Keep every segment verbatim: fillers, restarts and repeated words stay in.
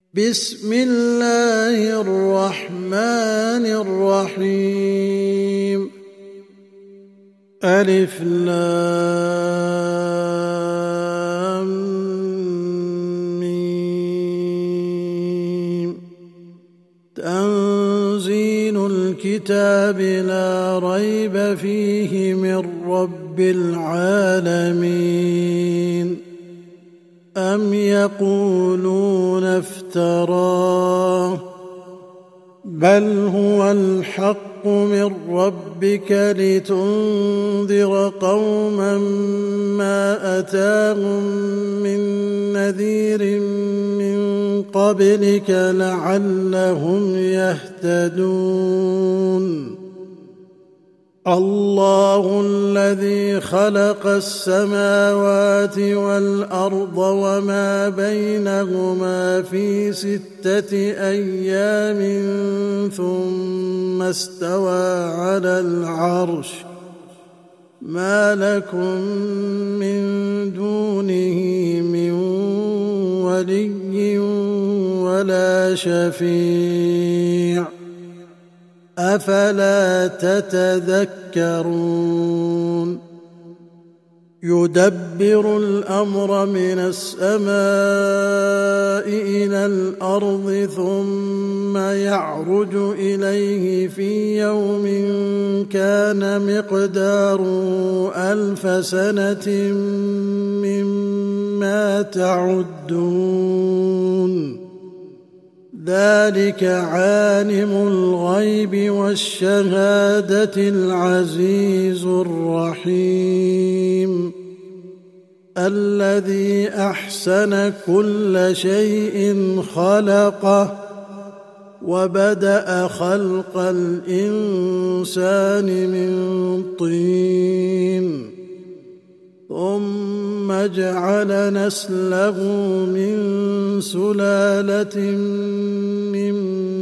بسم الله الرحمن الرحيم. ألف لام ميم. تنزيل الكتاب لا ريب فيه من رب العالمين. أم يقولون افتراه بل هو الحق من ربك لتنذر قوما ما أتاهم من نذير من قبلك لعلهم يهتدون. الله الذي خلق السماوات والأرض وما بينهما في ستة أيام ثم استوى على العرش ما لكم من دونه من ولي ولا شفيع أفلا تتذكرون. يدبر الأمر من السماء إلى الأرض ثم يعرج إليه في يوم كان مقداره ألف سنة مما تعدون. ذلك عالم الغيب والشهادة العزيز الرحيم الذي أحسن كل شيء خلقه وبدأ خلق الإنسان من طين ثم جعل نسله من سلالة من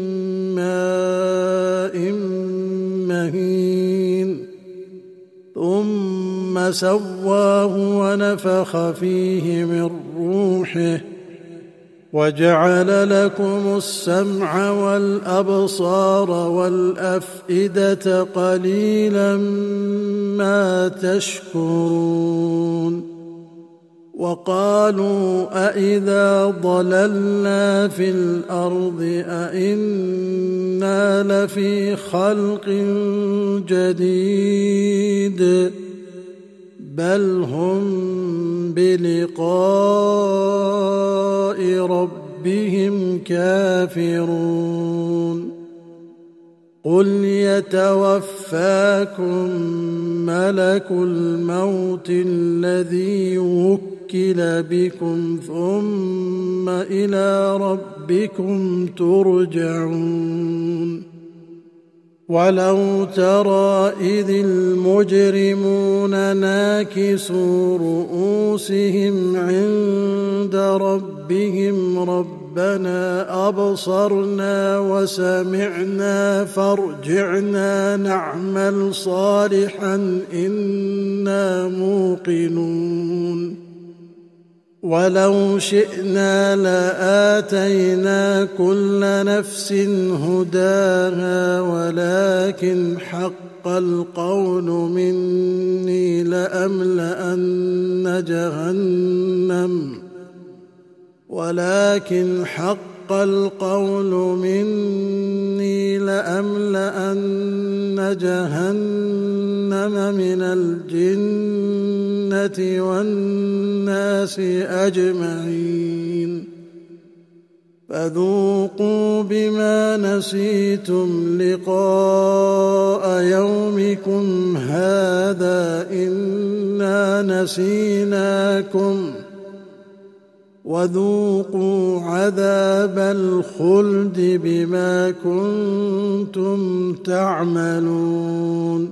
ماء مهين ثم سواه ونفخ فيه من روحه وجعل لكم السمع والأبصار والأفئدة قليلا ما تشكرون. وقالوا أإذا ضللنا في الأرض أإنا لفي خلق جديد بل هم بلقاء ربهم كافرون. قل يتوفاكم ملك الموت الذي وكل بكم ثم إلى ربكم ترجعون. ولو ترى إذ المجرمون ناكسوا رؤوسهم عند ربهم ربنا أبصرنا وسمعنا فارجعنا نعمل صالحا إنا موقنون. ولو شئنا لآتينا كل نفس هداها ولكن حق القول مني لأملأن جهنم ولكن حق القول مني لأملأن جهنم من الجنة والناس أجمعين. فذوقوا بما نسيتم لقاء يومكم هذا إنا نسيناكم وذوقوا عذاب الخلد بما كنتم تعملون.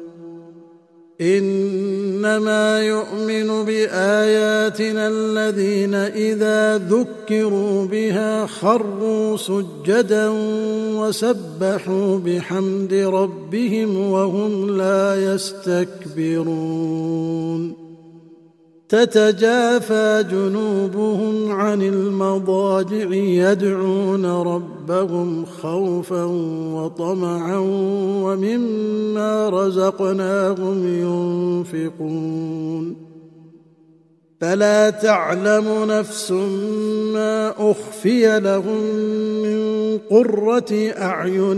إنما يؤمن بآياتنا الذين إذا ذكروا بها خروا سجدا وسبحوا بحمد ربهم وهم لا يستكبرون. تتجافى جنوبهم عن المضاجع يدعون ربهم خوفا وطمعا ومما رزقناهم ينفقون فلا تعلم نفس ما أخفي لهم من قرة أعين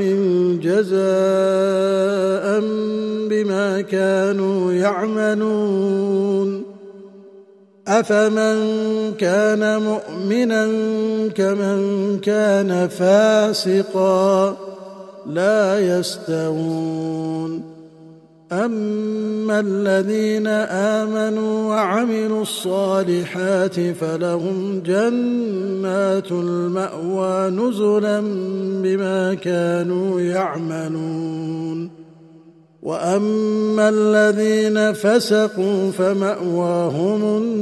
جزاء بما كانوا يعملون أفمن كان مؤمنا كمن كان فاسقا لا يستوون أما الذين آمنوا وعملوا الصالحات فلهم جنات المأوى نزلا بما كانوا يعملون وأما الذين فسقوا فمأواهم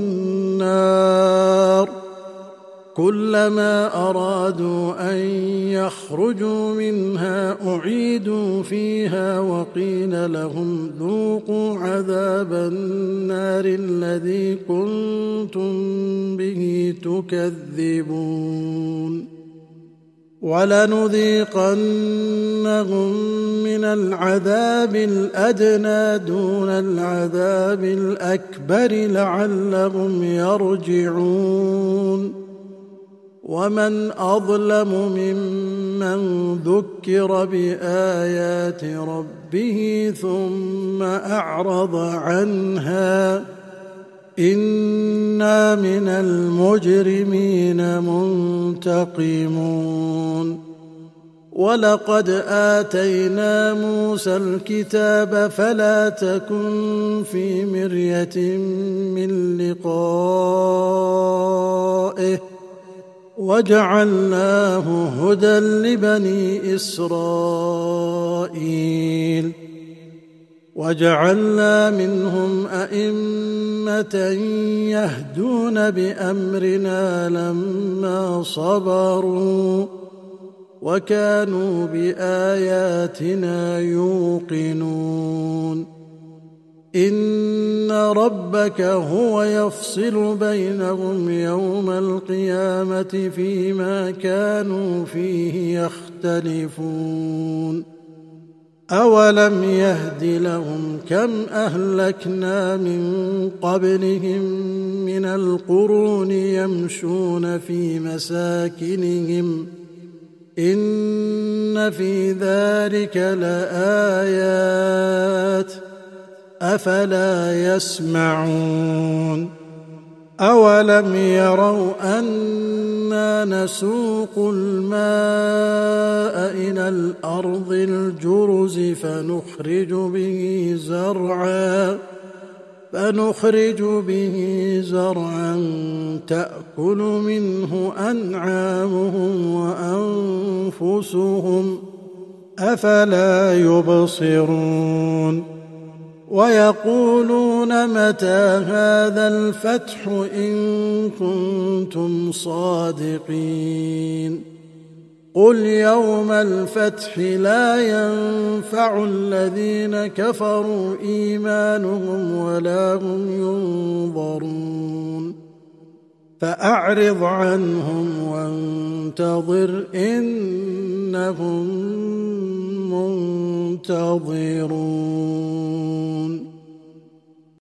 النار كلما أرادوا أن يخرجوا منها أعيدوا فيها وقيل لهم ذوقوا عذاب النار الذي كنتم به تكذبون ولنذيقنهم من العذاب الأدنى دون العذاب الأكبر لعلهم يرجعون ومن أظلم ممن ذكر بآيات ربه ثم أعرض عنها إنا من المجرمين منتقمون ولقد آتينا موسى الكتاب فلا تكن في مرية من لقائه وجعلناه هدى لبني إسرائيل وجعلنا منهم أئمة يهدون بأمرنا لما صبروا وكانوا بآياتنا يوقنون إن ربك هو يفصل بينهم يوم القيامة فيما كانوا فيه يختلفون أولم يهد لهم كم أهلكنا من قبلهم من القرون يمشون في مساكنهم إن في ذلك لآيات أفلا يسمعون أولم يروا أنا نسوق الماء إلى الأرض الجرز فنخرج به زرعا فنخرج به زرعا تأكل منه أنعامهم وأنفسهم أفلا يبصرون ويقولون متى هذا الفتح إن كنتم صادقين قل يوم الفتح لا ينفع الذين كفروا إيمانهم ولا هم ينظرون فأعرض عنهم وانتظر إنهم منتظرون